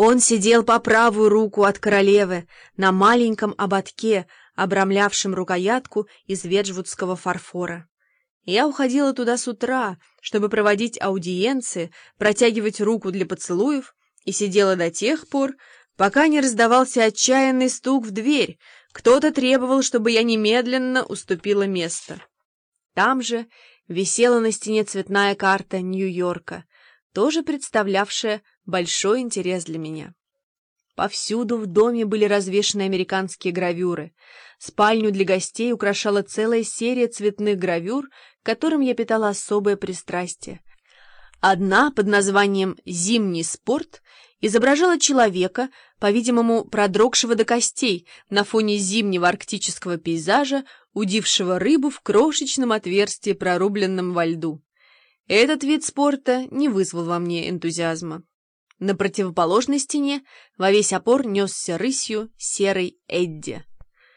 Он сидел по правую руку от королевы на маленьком ободке, обрамлявшем рукоятку из веджвудского фарфора. Я уходила туда с утра, чтобы проводить аудиенции, протягивать руку для поцелуев, и сидела до тех пор, пока не раздавался отчаянный стук в дверь. Кто-то требовал, чтобы я немедленно уступила место. Там же висела на стене цветная карта Нью-Йорка, тоже представлявшая большой интерес для меня. Повсюду в доме были развешаны американские гравюры. Спальню для гостей украшала целая серия цветных гравюр, к которым я питала особое пристрастие. Одна под названием «Зимний спорт» изображала человека, по-видимому, продрогшего до костей на фоне зимнего арктического пейзажа, удившего рыбу в крошечном отверстии, прорубленном во льду. Этот вид спорта не вызвал во мне энтузиазма. На противоположной стене во весь опор несся рысью серый Эдди.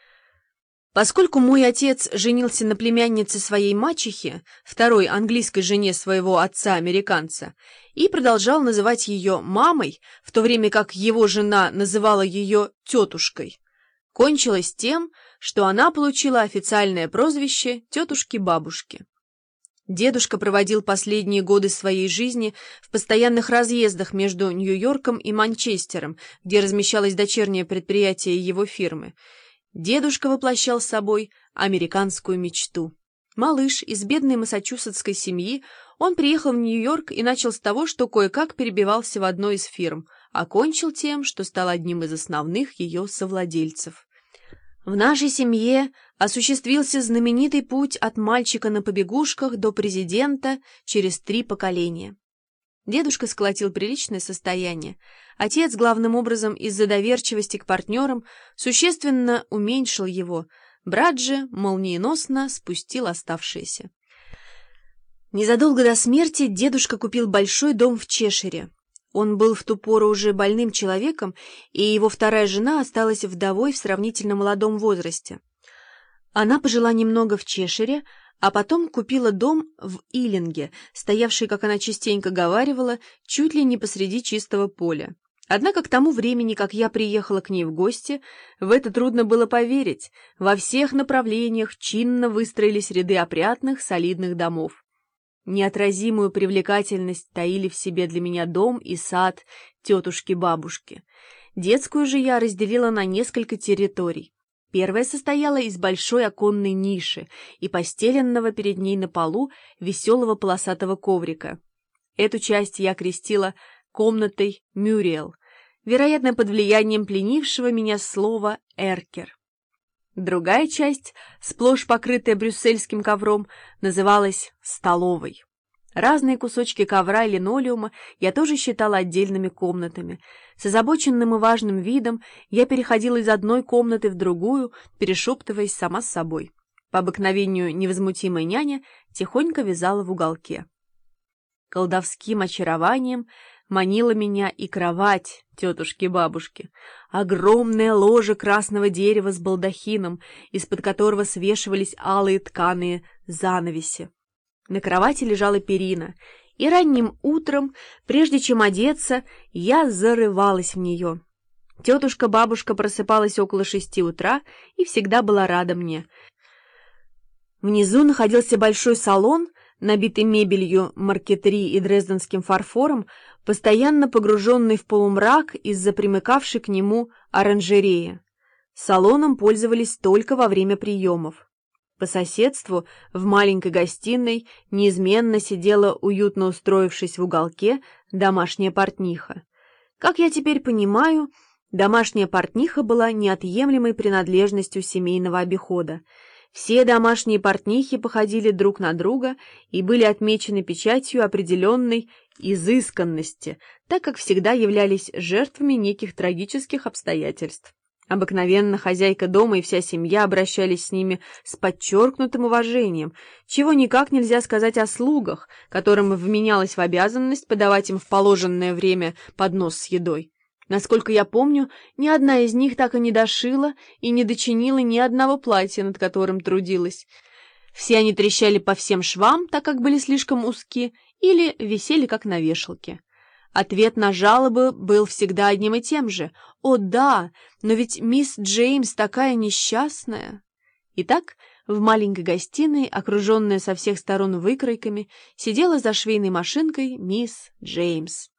Поскольку мой отец женился на племяннице своей мачехи, второй английской жене своего отца-американца, и продолжал называть ее мамой, в то время как его жена называла ее тетушкой, кончилось тем, что она получила официальное прозвище тетушки-бабушки. Дедушка проводил последние годы своей жизни в постоянных разъездах между Нью-Йорком и Манчестером, где размещалось дочернее предприятие его фирмы. Дедушка воплощал собой американскую мечту. Малыш из бедной массачусетской семьи, он приехал в Нью-Йорк и начал с того, что кое-как перебивался в одной из фирм, а кончил тем, что стал одним из основных ее совладельцев. В нашей семье осуществился знаменитый путь от мальчика на побегушках до президента через 3 поколения. Дедушка сколотил приличное состояние. Отец, главным образом из-за доверчивости к партнерам, существенно уменьшил его. Брат же молниеносно спустил оставшиеся. Незадолго до смерти дедушка купил большой дом в Чешире. Он был в ту пору уже больным человеком, и его вторая жена осталась вдовой в сравнительно молодом возрасте. Она пожила немного в Чешире, а потом купила дом в Иллинге, стоявший, как она частенько говаривала, чуть ли не посреди чистого поля. Однако к тому времени, как я приехала к ней в гости, в это трудно было поверить. Во всех направлениях чинно выстроились ряды опрятных, солидных домов. Неотразимую привлекательность таили в себе для меня дом и сад тетушки-бабушки. Детскую же я разделила на несколько территорий. Первая состояла из большой оконной ниши и постеленного перед ней на полу веселого полосатого коврика. Эту часть я крестила комнатой Мюриэл, вероятно, под влиянием пленившего меня слова «эркер». Другая часть, сплошь покрытая брюссельским ковром, называлась столовой. Разные кусочки ковра и линолеума я тоже считала отдельными комнатами. С озабоченным и важным видом я переходила из одной комнаты в другую, перешептываясь сама с собой. По обыкновению невозмутимая няня тихонько вязала в уголке. Колдовским очарованием манила меня и кровать тетушки-бабушки. Огромное ложе красного дерева с балдахином, из-под которого свешивались алые тканые занавеси. На кровати лежала перина, и ранним утром, прежде чем одеться, я зарывалась в нее. Тетушка-бабушка просыпалась около 6 утра и всегда была рада мне. Внизу находился большой салон, набитый мебелью, маркетри и дрезденским фарфором, постоянно погруженный в полумрак из-за примыкавшей к нему оранжереи. Салоном пользовались только во время приемов. По соседству, в маленькой гостиной, неизменно сидела, уютно устроившись в уголке, домашняя портниха. Как я теперь понимаю, домашняя портниха была неотъемлемой принадлежностью семейного обихода. Все домашние портнихи походили друг на друга и были отмечены печатью определенной изысканности, так как всегда являлись жертвами неких трагических обстоятельств. Обыкновенно хозяйка дома и вся семья обращались с ними с подчеркнутым уважением, чего никак нельзя сказать о слугах, которым вменялось в обязанность подавать им в положенное время поднос с едой. Насколько я помню, ни одна из них так и не дошила и не дочинила ни одного платья, над которым трудилась. Все они трещали по всем швам, так как были слишком узки, или висели как на вешалке. Ответ на жалобы был всегда одним и тем же. «О да, но ведь мисс Джеймс такая несчастная!» Итак, в маленькой гостиной, окруженная со всех сторон выкройками, сидела за швейной машинкой мисс Джеймс.